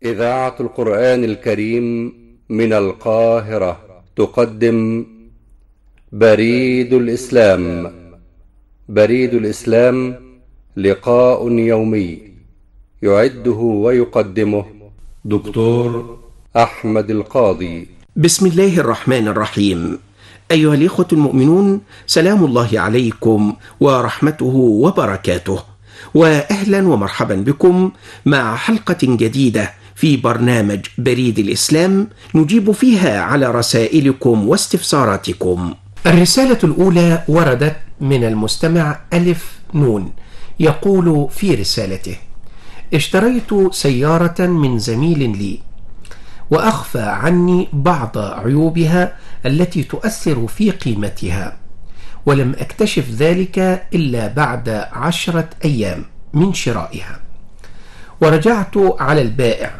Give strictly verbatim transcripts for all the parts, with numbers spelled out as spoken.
إذاعة القرآن الكريم من القاهرة تقدم بريد الإسلام. بريد الإسلام لقاء يومي يعده ويقدمه دكتور أحمد القاضي. بسم الله الرحمن الرحيم. أيها الإخوة المؤمنون، سلام الله عليكم ورحمته وبركاته، وأهلا ومرحبا بكم مع حلقة جديدة في برنامج بريد الإسلام نجيب فيها على رسائلكم واستفساراتكم. الرسالة الأولى وردت من المستمع ألف نون، يقول في رسالته: اشتريت سيارة من زميل لي وأخفى عني بعض عيوبها التي تؤثر في قيمتها، ولم أكتشف ذلك إلا بعد عشرة أيام من شرائها، ورجعت على البائع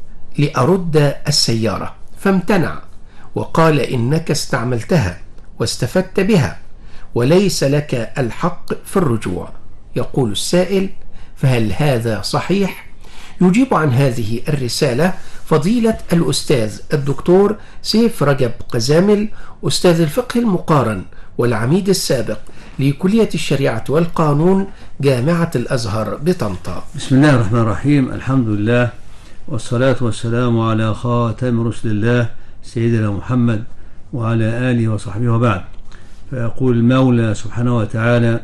لأرد السيارة فامتنع وقال إنك استعملتها واستفدت بها وليس لك الحق في الرجوع. يقول السائل: فهل هذا صحيح؟ يجيب عن هذه الرسالة فضيلة الأستاذ الدكتور سيف رجب قزامل، أستاذ الفقه المقارن والعميد السابق لكلية الشريعة والقانون جامعة الأزهر بطنطا. بسم الله الرحمن الرحيم. الحمد لله والصلاة والسلام على خاتم رسل الله سيدنا محمد وعلى آله وصحبه وبعد. فيقول المولى سبحانه وتعالى: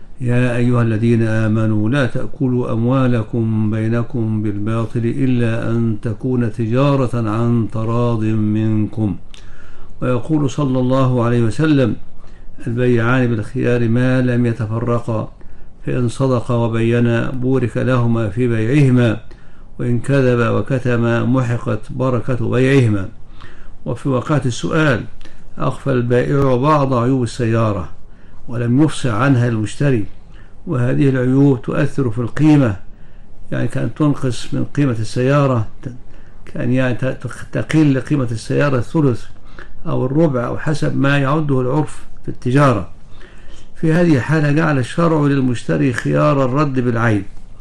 يا أيها الذين آمنوا لا تأكلوا أموالكم بينكم بالباطل إلا أن تكون تجارة عن تراض منكم. ويقول صلى الله عليه وسلم: البيعان بالخيار ما لم يتفرقا، فإن صدقا وبينا بورك لهما في بيعهما، وإن كذب وكتما محقت بركة بيعهما. وفي وقعة السؤال: أخفى البائع بعض عيوب السيارة ولم يفصح عنها المشتري، وهذه العيوب تؤثر في القيمة، يعني كأن تنقص من قيمة السيارة، كأن يعني تقل قيمة السيارة الثلث أو الربع أو حسب ما يعده العرف في التجارة. في هذه الحالة جعل الشرع للمشتري خيار الرد بالعيب،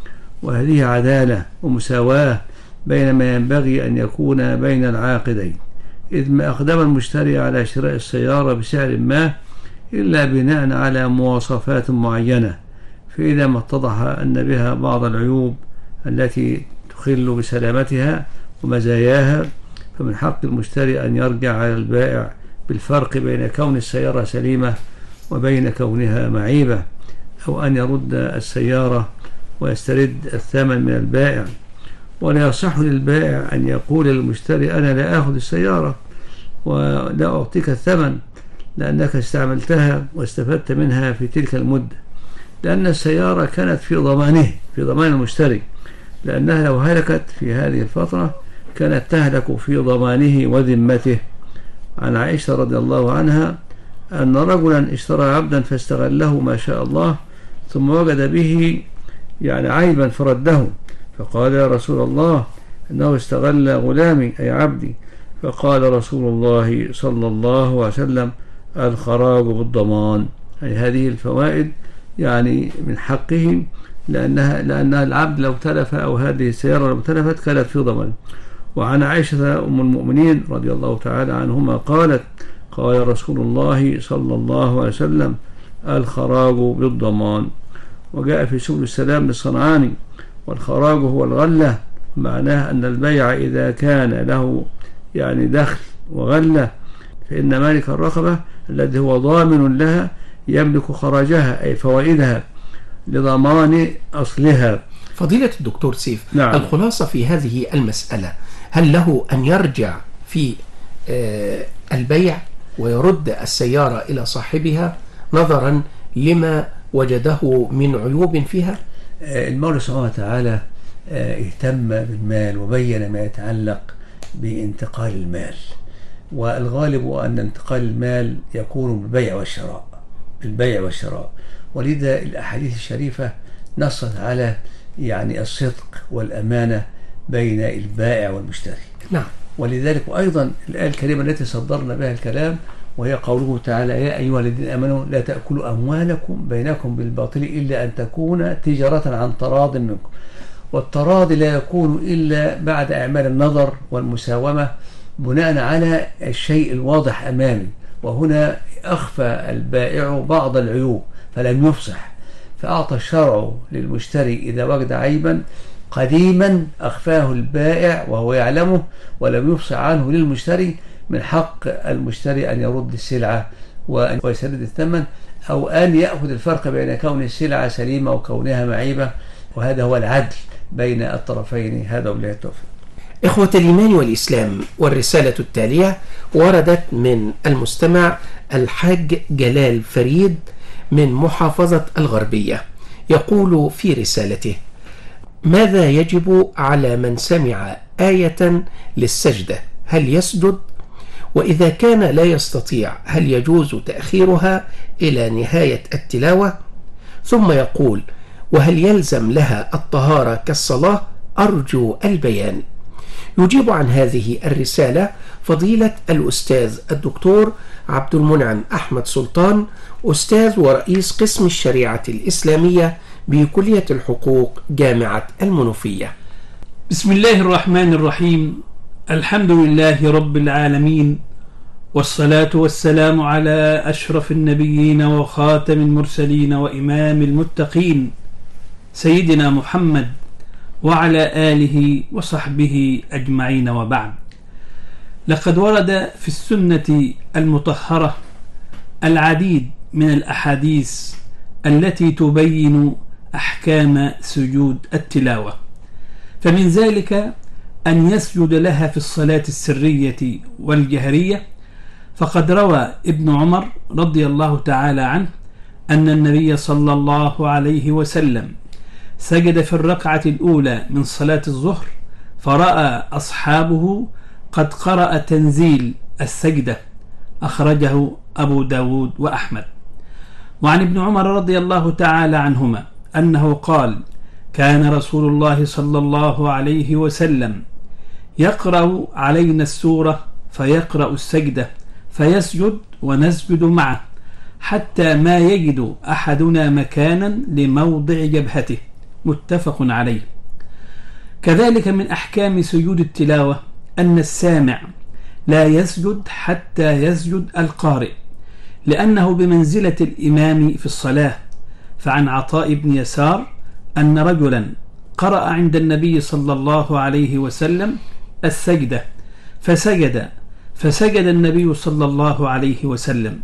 وهذه عدالة ومساواة بين ما ينبغي أن يكون بين العاقدين، إذ ما أقدم المشتري على شراء السيارة بسعر ما إلا بناء على مواصفات معينة، فإذا ما اتضح أن بها بعض العيوب التي تخل بسلامتها ومزاياها، فمن حق المشتري أن يرجع على البائع بالفرق بين كون السيارة سليمة وبين كونها معيبة، أو أن يرد السيارة ويسترد الثمن من البائع. ولا يصح للبائع أن يقول للمشتري: أنا لا أخذ السيارة ولا أعطيك الثمن لأنك استعملتها واستفدت منها في تلك المدة، لأن السيارة كانت في ضمانه، في ضمان المشتري، لأنها لو هلكت في هذه الفترة كانت تهلك في ضمانه وذمته. عن عائشة رضي الله عنها أن رجلا اشترى عبدا فاستغله ما شاء الله، ثم وجد به يعني عيبا فرده، فقال: يا رسول الله إنه استغل غلامي أي عبدي. فقال رسول الله صلى الله عليه وسلم: الخراج بالضمان، أي هذه الفوائد يعني من حقه، لأنها لأن العبد لو تلف أو هذه السيارة لو تلفت كانت في ضمان. وعن عائشة أم المؤمنين رضي الله تعالى عنهما قالت: قال رسول الله صلى الله عليه وسلم: الخراج بالضمان. وجاء في سبل السلام للصنعاني: والخراج هو الغلة، معناه أن البيع إذا كان له يعني دخل وغلة فإن مالك الرقبة الذي هو ضامن لها يملك خراجها أي فوائدها لضمان أصلها. فضيلة الدكتور سيف، نعم. الخلاصة في هذه المسألة: هل له أن يرجع في البيع ويرد السيارة إلى صاحبها نظرا لما وجده من عيوب فيها؟ المولى سبحانه وتعالى اهتم بالمال وبين ما يتعلق بانتقال المال، والغالب أن انتقال المال يكون بالبيع والشراء، بالبيع والشراء ولذا الأحاديث الشريفة نصت على يعني الصدق والأمانة بين البائع والمشتري. نعم. ولذلك أيضا الآية الكريمة التي صدرنا بها الكلام وهي قوله تعالى: يا أيها الذين آمنوا لا تأكلوا أموالكم بينكم بالباطل إلا أن تكون تجارة عن تراض منكم. والتراضي لا يكون إلا بعد أعمال النظر والمساومة بناء على الشيء الواضح أمامي، وهنا أخفى البائع بعض العيوب فلم يفصح، فأعطى الشرع للمشتري إذا وجد عيبا قديما أخفاه البائع وهو يعلمه ولم يفصح عنه للمشتري، من حق المشتري أن يرد السلعة وأن يسدد الثمن، أو أن يأخذ الفرق بين كون السلعة سليمة وكونها معيبة، وهذا هو العدل بين الطرفين. هذا وبالله التوفيق. إخوة الإيمان والإسلام، والرسالة التالية وردت من المستمع الحاج جلال فريد من محافظة الغربية، يقول في رسالته: ماذا يجب على من سمع آية للسجدة؟ هل يسجد؟ وإذا كان لا يستطيع هل يجوز تأخيرها إلى نهاية التلاوة؟ ثم يقول: وهل يلزم لها الطهارة كالصلاة؟ أرجو البيان. يجيب عن هذه الرسالة فضيلة الأستاذ الدكتور عبد المنعم أحمد سلطان، أستاذ ورئيس قسم الشريعة الإسلامية بكلية الحقوق جامعة المنوفية. بسم الله الرحمن الرحيم. الحمد لله رب العالمين، والصلاة والسلام على أشرف النبيين وخاتم المرسلين وإمام المتقين سيدنا محمد وعلى آله وصحبه أجمعين، وبعد. لقد ورد في السنة المطهرة العديد من الأحاديث التي تبين أحكام سجود التلاوة، فمن ذلك أن يسجد لها في الصلاة السرية والجهرية، فقد روى ابن عمر رضي الله تعالى عنه أن النبي صلى الله عليه وسلم سجد في الركعة الأولى من صلاة الظهر، فرأى أصحابه قد قرأ تنزيل السجدة، أخرجه أبو داود وأحمد. وعن ابن عمر رضي الله تعالى عنهما أنه قال: كان رسول الله صلى الله عليه وسلم يقرأ علينا السورة فيقرأ السجدة فيسجد ونسجد معه حتى ما يجد أحدنا مكانا لموضع جبهته، متفق عليه. كذلك من أحكام سجود التلاوة أن السامع لا يسجد حتى يسجد القارئ، لأنه بمنزلة الإمام في الصلاة. فعن عطاء بن يسار أن رجلا قرأ عند النبي صلى الله عليه وسلم السجدة فسجد فسجد النبي صلى الله عليه وسلم،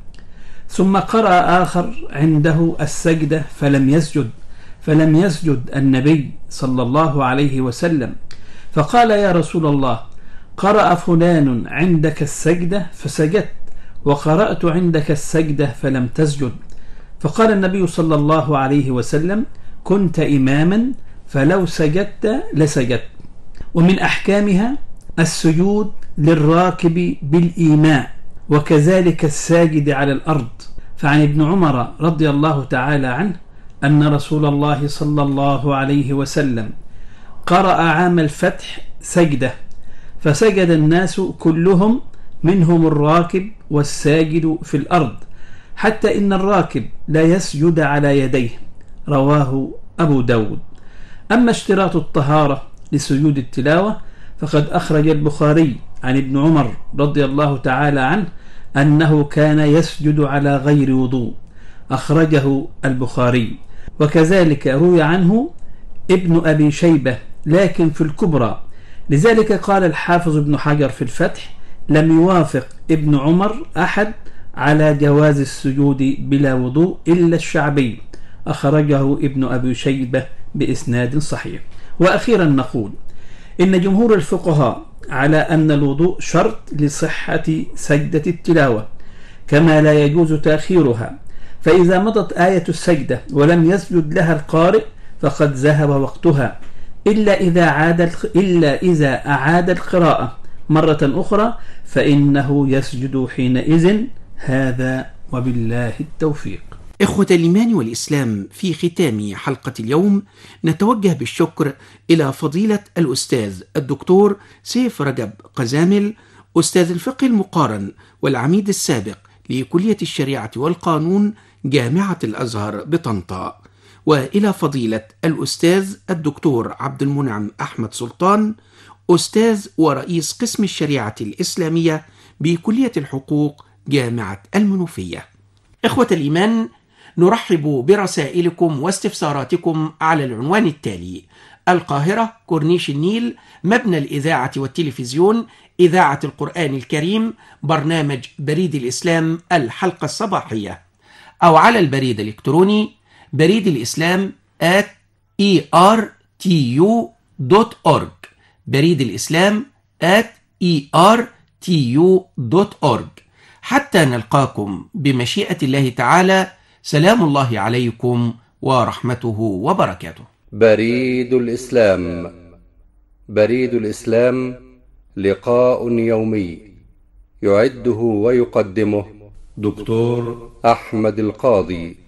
ثم قرأ آخر عنده السجدة فلم يسجد فلم يسجد النبي صلى الله عليه وسلم، فقال: يا رسول الله، قرأ فلان عندك السجدة فسجدت، وقرأت عندك السجدة فلم تسجد. فقال النبي صلى الله عليه وسلم: كنت إماما فلو سجدت لسجدت. ومن أحكامها السجود للراكب بالإيماء، وكذلك الساجد على الأرض. فعن ابن عمر رضي الله تعالى عنه أن رسول الله صلى الله عليه وسلم قرأ عام الفتح سجدة، فسجد الناس كلهم منهم الراكب والساجد في الأرض، حتى إن الراكب لا يسجد على يديه، رواه أبو داود. أما اشتراط الطهارة لسجود التلاوة فقد أخرج البخاري عن ابن عمر رضي الله تعالى عنه أنه كان يسجد على غير وضوء، أخرجه البخاري. وكذلك روي عنه ابن أبي شيبة لكن في الكبرى، لذلك قال الحافظ ابن حجر في الفتح: لم يوافق ابن عمر أحد على جواز السجود بلا وضوء إلا الشعبي، أخرجه ابن أبي شيبة بإسناد صحيح. وأخيرا نقول إن جمهور الفقهاء على أن الوضوء شرط لصحة سجدة التلاوة، كما لا يجوز تأخيرها، فإذا مضت آية السجدة ولم يسجد لها القارئ فقد ذهب وقتها، إلا إذا عاد إلا إذا أعاد القراءة مرة أخرى فإنه يسجد حينئذ. هذا وبالله التوفيق. إخوة الإيمان والإسلام، في ختام حلقة اليوم نتوجه بالشكر إلى فضيلة الأستاذ الدكتور سيف رجب قزامل، أستاذ الفقه المقارن والعميد السابق لكلية الشريعة والقانون جامعة الأزهر بطنطا، وإلى فضيلة الأستاذ الدكتور عبد المنعم أحمد سلطان، أستاذ ورئيس قسم الشريعة الإسلامية بكلية الحقوق جامعة المنوفية. إخوة الإيمان، نرحب برسائلكم واستفساراتكم على العنوان التالي: القاهرة، كورنيش النيل، مبنى الإذاعة والتلفزيون، إذاعة القرآن الكريم، برنامج بريد الإسلام الحلقة الصباحية، أو على البريد الإلكتروني بريد الإسلام at e r t u dot org، بريد الإسلام at e r t u dot org. حتى نلقاكم بمشيئة الله تعالى، سلام الله عليكم ورحمته وبركاته. بريد الإسلام. بريد الإسلام لقاء يومي يعده ويقدمه دكتور أحمد القاضي.